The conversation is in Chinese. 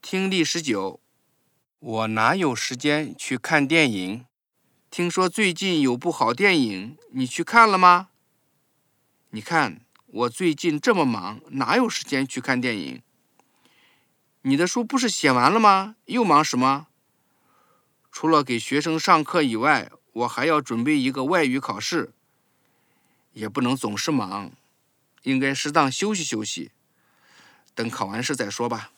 听力19，我哪有时间去看电影？听说最近有部好电影，你去看了吗？你看，我最近这么忙，哪有时间去看电影？你的书不是写完了吗？又忙什么？除了给学生上课以外，我还要准备一个外语考试，也不能总是忙，应该适当休息休息，等考完试再说吧。